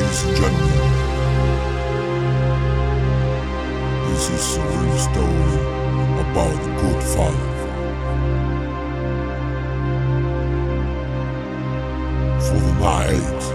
Ladies and gentlemen, this is a real story about the good father. For the night.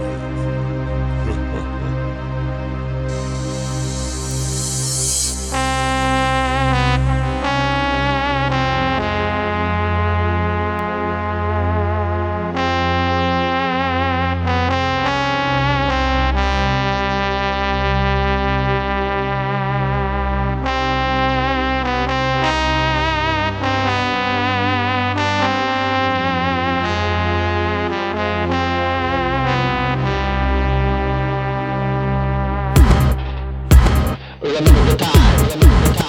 Remember the time, remember the time.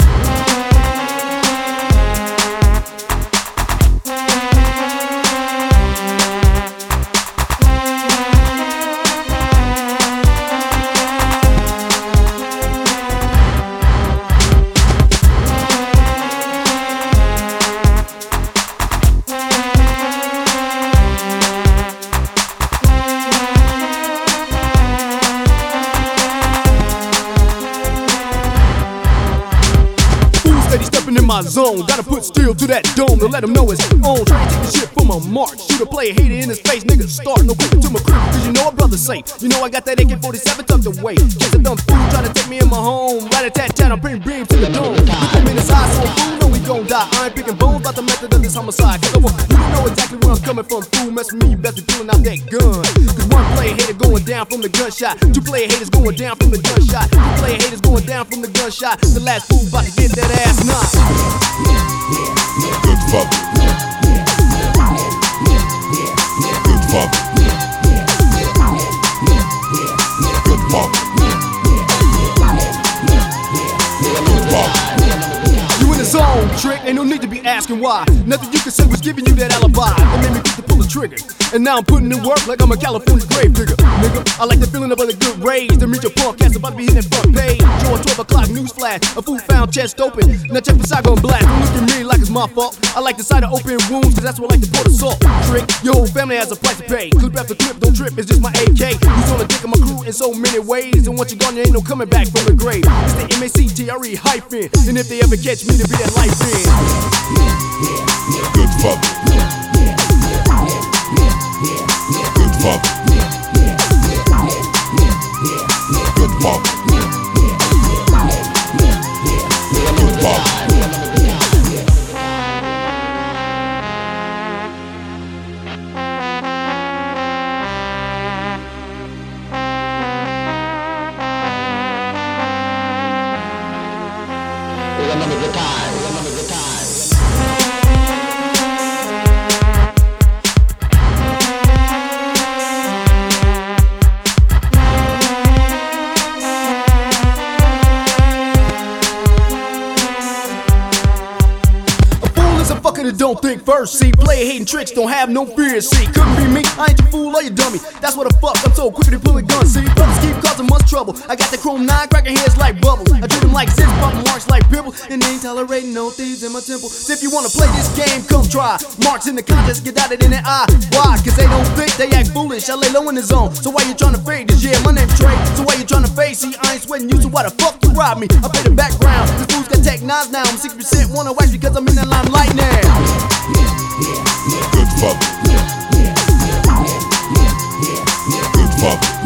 Steady stepping in my zone, gotta put steel to that dome to let him know it's on. Try to take the shit from a mark, shoot a player, hater in his face, nigga start. No quicker to my crew, cause you know a brother's safe. You know I got that AK-47 tucked away. Kids a dumb fool try to take me in my home. Rat-a-tat-tat, I'm bringing beams to the dome. Look him in his eyes, so a fool know we gon' die. I ain't picking bones about the method of this homicide. Cause I want you to know exactly where I'm coming from. Fool, mess with me, you best be pulling out that gun. Cause one player hater going down from the gunshot. Two player haters going down from the gunshot. Three player haters going down from the gunshot. The last fool about to get that ass knocked. Good father. Good father. Good father. Good father. You in the zone, trick, ain't no need to be asking why. Nothing you can say was giving you that alibi. It made me quick to pull the trigger. And now I'm putting in work like I'm a California grave digger. Nigga, I like the feeling of a good raise. To meet your punk ass about to be hitting that front page. Joe, 12 o'clock news flash. A fool found chest open. Now check beside going black. Don't look at me like it's my fault. I like the sight of open wounds, cause that's what I like to pour the salt. Trick, your whole family has a price to pay. Clip after clip, don't trip, it's just my AK. Who's on the dick of my crew in so many ways. And once you're gone, there ain't no coming back from the grave. It's the MACTRE hyphen. And if they ever catch me, to be that life in. Good father. Good father. Good father. Good father. Remember the time, remember the time. Fucker that don't think first, see. Player hating tricks, don't have no fear, see. Couldn't be me, I ain't your fool or your dummy. That's what the fuck, I'm so quick to pull a gun, see. Brothers keep causing much trouble. I got the chrome 9, cracking heads like bubbles. I treat them like zips, popping marks like pimple. And they ain't tolerating no thieves in my temple. So if you wanna play this game, come try. Marks in the contest, get out it in the eye. Why? Cause they don't think, they act foolish. I lay low in the zone, so why you trying to fade this? Yeah, my name's Trey, so why you trying to fade? See, I ain't sweating you, so why the fuck you rob me? I pay the background, this fool's got tech knives now. I'm 60% wanna wax because I'm in the limelight now. Good father. Good father.